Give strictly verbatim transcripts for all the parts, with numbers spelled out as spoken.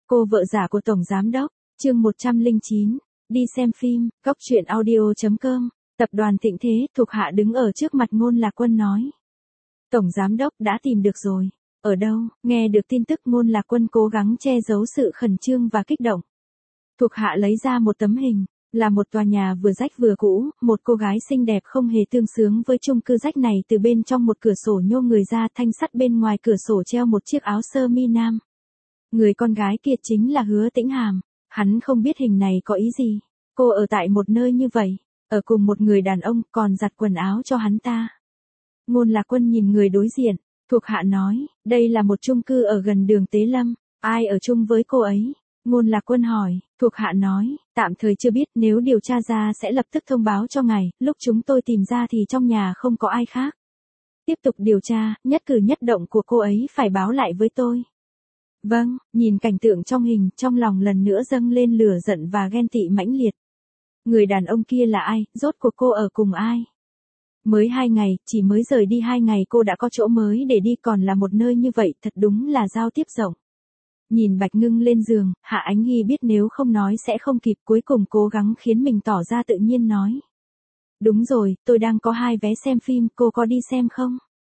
Cô vợ giả của Tổng Giám Đốc, chương một trăm lẻ chín, đi xem phim, góc truyện audio chấm com, tập đoàn Thịnh Thế, thuộc hạ đứng ở trước mặt Ngôn Lạc Quân nói. Tổng Giám Đốc đã tìm được rồi. Ở đâu? Nghe được tin tức Ngôn Lạc Quân cố gắng che giấu sự khẩn trương và kích động. Thuộc hạ lấy ra một tấm hình, là một tòa nhà vừa rách vừa cũ, một cô gái xinh đẹp không hề tương xứng với chung cư rách này, từ bên trong một cửa sổ nhô người ra, thanh sắt bên ngoài cửa sổ treo một chiếc áo sơ mi nam. Người con gái kia chính là Hứa Tĩnh Hàm. Hắn không biết hình này có ý gì. Cô ở tại một nơi như vậy, ở cùng một người đàn ông, còn giặt quần áo cho hắn ta. Ngôn Lạc Quân nhìn người đối diện, thuộc hạ nói, đây là một chung cư ở gần đường Tế Lâm, ai ở chung với cô ấy? Ngôn Lạc Quân hỏi, thuộc hạ nói, tạm thời chưa biết, nếu điều tra ra sẽ lập tức thông báo cho ngài, lúc chúng tôi tìm ra thì trong nhà không có ai khác. Tiếp tục điều tra, nhất cử nhất động của cô ấy phải báo lại với tôi. Vâng, nhìn cảnh tượng trong hình, trong lòng lần nữa dâng lên lửa giận và ghen tị mãnh liệt. Người đàn ông kia là ai, rốt cuộc cô ở cùng ai? Mới hai ngày, chỉ mới rời đi hai ngày cô đã có chỗ mới để đi, còn là một nơi như vậy, thật đúng là giao tiếp rộng. Nhìn Bạch Ngưng lên giường, Hạ Ánh Nghi biết nếu không nói sẽ không kịp, cuối cùng cố gắng khiến mình tỏ ra tự nhiên nói. Đúng rồi, tôi đang có hai vé xem phim, cô có đi xem không?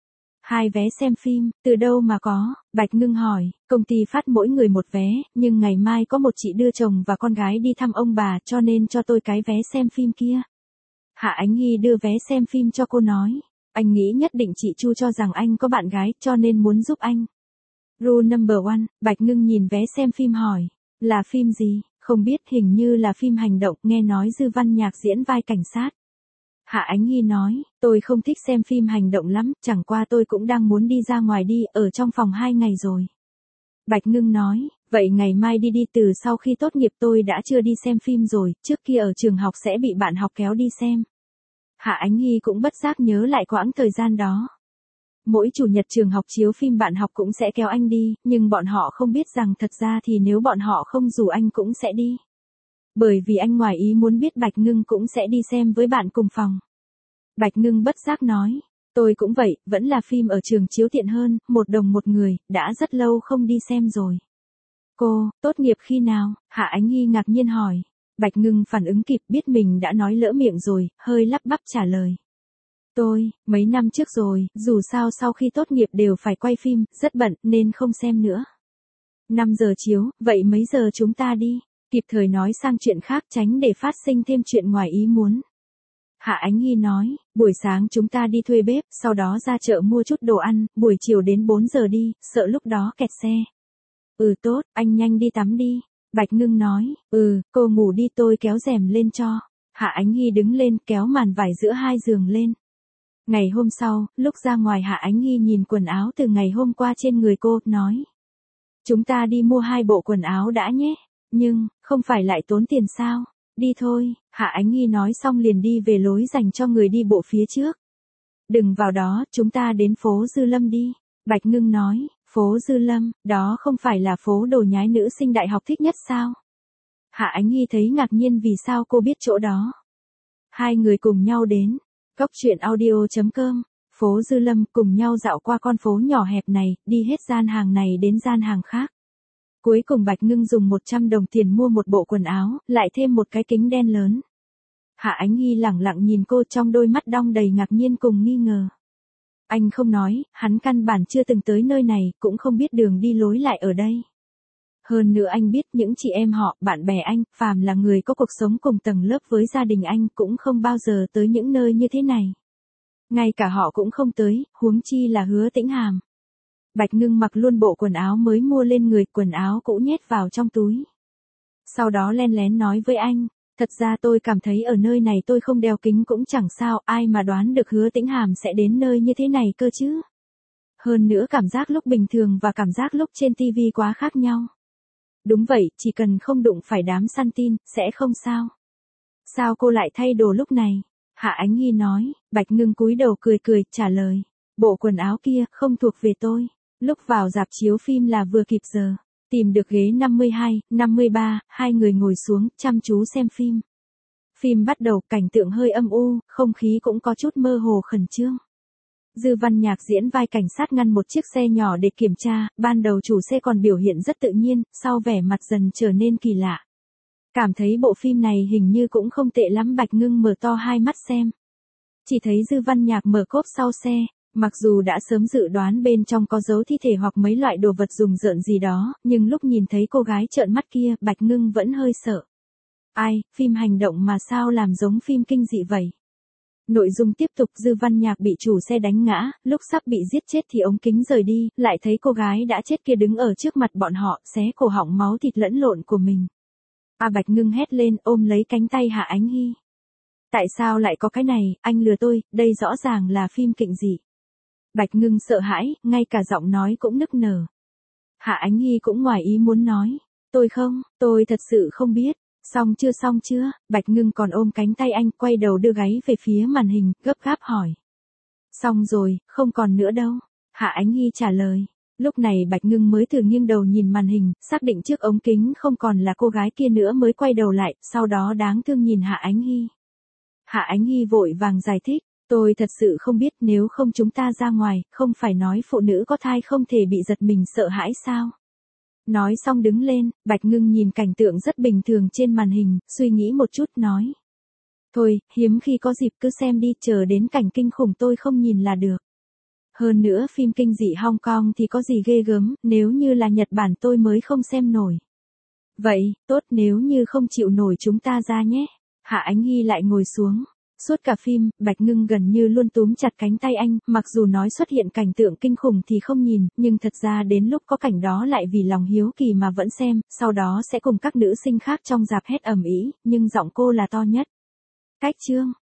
Hai vé xem phim, từ đâu mà có? Bạch Ngưng hỏi, công ty phát mỗi người một vé, nhưng ngày mai có một chị đưa chồng và con gái đi thăm ông bà, cho nên cho tôi cái vé xem phim kia. Hạ Ánh Nghi đưa vé xem phim cho cô nói, anh nghĩ nhất định chị Chu cho rằng anh có bạn gái, cho nên muốn giúp anh. Rule number one, Bạch Ngưng nhìn vé xem phim hỏi, là phim gì? Không biết, hình như là phim hành động, nghe nói Dư Văn Nhạc diễn vai cảnh sát. Hạ Ánh Nghi nói, tôi không thích xem phim hành động lắm, chẳng qua tôi cũng đang muốn đi ra ngoài đi, ở trong phòng hai ngày rồi. Bạch Ngưng nói, vậy ngày mai đi đi, từ sau khi tốt nghiệp tôi đã chưa đi xem phim rồi, trước kia ở trường học sẽ bị bạn học kéo đi xem. Hạ Ánh Nghi cũng bất giác nhớ lại quãng thời gian đó. Mỗi chủ nhật trường học chiếu phim bạn học cũng sẽ kéo anh đi, nhưng bọn họ không biết rằng thật ra thì nếu bọn họ không rủ anh cũng sẽ đi. Bởi vì anh ngoài ý muốn biết Bạch Ngưng cũng sẽ đi xem với bạn cùng phòng. Bạch Ngưng bất giác nói, tôi cũng vậy, vẫn là phim ở trường chiếu tiện hơn, một đồng một người, đã rất lâu không đi xem rồi. Cô, tốt nghiệp khi nào? Hạ Ánh Nghi ngạc nhiên hỏi. Bạch Ngưng phản ứng kịp, biết mình đã nói lỡ miệng rồi, hơi lắp bắp trả lời. Tôi, mấy năm trước rồi, dù sao sau khi tốt nghiệp đều phải quay phim, rất bận, nên không xem nữa. năm giờ chiếu, vậy mấy giờ chúng ta đi? Kịp thời nói sang chuyện khác, tránh để phát sinh thêm chuyện ngoài ý muốn. Hạ Ánh Nghi nói, buổi sáng chúng ta đi thuê bếp, sau đó ra chợ mua chút đồ ăn, buổi chiều đến bốn giờ đi, sợ lúc đó kẹt xe. Ừ tốt, anh nhanh đi tắm đi. Bạch Ngưng nói, ừ, cô ngủ đi, tôi kéo rèm lên cho. Hạ Ánh Nghi đứng lên, kéo màn vải giữa hai giường lên. Ngày hôm sau, lúc ra ngoài Hạ Ánh Nghi nhìn quần áo từ ngày hôm qua trên người cô, nói. Chúng ta đi mua hai bộ quần áo đã nhé, nhưng, không phải lại tốn tiền sao? Đi thôi, Hạ Ánh Nghi nói xong liền đi về lối dành cho người đi bộ phía trước. Đừng vào đó, chúng ta đến phố Dư Lâm đi. Bạch Ngưng nói, phố Dư Lâm, đó không phải là phố đồ nhái nữ sinh đại học thích nhất sao? Hạ Ánh Nghi thấy ngạc nhiên vì sao cô biết chỗ đó. Hai người cùng nhau đến. Góc truyện audio chấm com, phố Dư Lâm, cùng nhau dạo qua con phố nhỏ hẹp này, đi hết gian hàng này đến gian hàng khác. Cuối cùng Bạch Ngưng dùng một trăm đồng tiền mua một bộ quần áo, lại thêm một cái kính đen lớn. Hạ Ánh Nghi lẳng lặng nhìn cô, trong đôi mắt đong đầy ngạc nhiên cùng nghi ngờ. Anh không nói, hắn căn bản chưa từng tới nơi này, cũng không biết đường đi lối lại ở đây. Hơn nữa anh biết những chị em họ, bạn bè anh, phàm là người có cuộc sống cùng tầng lớp với gia đình anh cũng không bao giờ tới những nơi như thế này. Ngay cả họ cũng không tới, huống chi là Hứa Tĩnh Hàm. Bạch Ngưng mặc luôn bộ quần áo mới mua lên người, quần áo cũ nhét vào trong túi. Sau đó len lén nói với anh, thật ra tôi cảm thấy ở nơi này tôi không đeo kính cũng chẳng sao, ai mà đoán được Hứa Tĩnh Hàm sẽ đến nơi như thế này cơ chứ. Hơn nữa cảm giác lúc bình thường và cảm giác lúc trên ti vi quá khác nhau. Đúng vậy, chỉ cần không đụng phải đám săn tin, sẽ không sao. Sao cô lại thay đồ lúc này? Hạ Ánh Nghi nói. Bạch Ngưng cúi đầu cười cười, trả lời. Bộ quần áo kia, không thuộc về tôi. Lúc vào rạp chiếu phim là vừa kịp giờ. Tìm được ghế năm mươi hai, năm mươi ba, hai người ngồi xuống, chăm chú xem phim. Phim bắt đầu, cảnh tượng hơi âm u, không khí cũng có chút mơ hồ khẩn trương. Dư Văn Nhạc diễn vai cảnh sát ngăn một chiếc xe nhỏ để kiểm tra, ban đầu chủ xe còn biểu hiện rất tự nhiên, sau vẻ mặt dần trở nên kỳ lạ. Cảm thấy bộ phim này hình như cũng không tệ lắm, Bạch Ngưng mở to hai mắt xem. Chỉ thấy Dư Văn Nhạc mở cốp sau xe, mặc dù đã sớm dự đoán bên trong có dấu thi thể hoặc mấy loại đồ vật rùng rợn gì đó, nhưng lúc nhìn thấy cô gái trợn mắt kia, Bạch Ngưng vẫn hơi sợ. Ai, phim hành động mà sao làm giống phim kinh dị vậy? Nội dung tiếp tục, Dư Văn Nhạc bị chủ xe đánh ngã, lúc sắp bị giết chết thì ống kính rời đi, lại thấy cô gái đã chết kia đứng ở trước mặt bọn họ, xé cổ họng máu thịt lẫn lộn của mình. A Bạch Ngưng hét lên, ôm lấy cánh tay Hạ Ánh Hy. Tại sao lại có cái này, anh lừa tôi, đây rõ ràng là phim kịch dị. Bạch Ngưng sợ hãi, ngay cả giọng nói cũng nức nở. Hạ Ánh Hy cũng ngoài ý muốn nói, tôi không, tôi thật sự không biết. Xong chưa xong chưa, Bạch Ngưng còn ôm cánh tay anh, quay đầu đưa gáy về phía màn hình, gấp gáp hỏi. Xong rồi, không còn nữa đâu. Hạ Ánh Hy trả lời. Lúc này Bạch Ngưng mới thử nghiêng đầu nhìn màn hình, xác định trước ống kính không còn là cô gái kia nữa mới quay đầu lại, sau đó đáng thương nhìn Hạ Ánh Hy. Hạ Ánh Hy vội vàng giải thích, tôi thật sự không biết, nếu không chúng ta ra ngoài, không phải nói phụ nữ có thai không thể bị giật mình sợ hãi sao? Nói xong đứng lên, Bạch Ngưng nhìn cảnh tượng rất bình thường trên màn hình, suy nghĩ một chút nói. Thôi, hiếm khi có dịp cứ xem đi, chờ đến cảnh kinh khủng tôi không nhìn là được. Hơn nữa phim kinh dị Hong Kong thì có gì ghê gớm, nếu như là Nhật Bản tôi mới không xem nổi. Vậy, tốt, nếu như không chịu nổi chúng ta ra nhé. Hạ Ánh Hy lại ngồi xuống. Suốt cả phim, Bạch Ngưng gần như luôn túm chặt cánh tay anh, mặc dù nói xuất hiện cảnh tượng kinh khủng thì không nhìn, nhưng thật ra đến lúc có cảnh đó lại vì lòng hiếu kỳ mà vẫn xem, sau đó sẽ cùng các nữ sinh khác trong rạp hét ầm ĩ, nhưng giọng cô là to nhất. Cách chương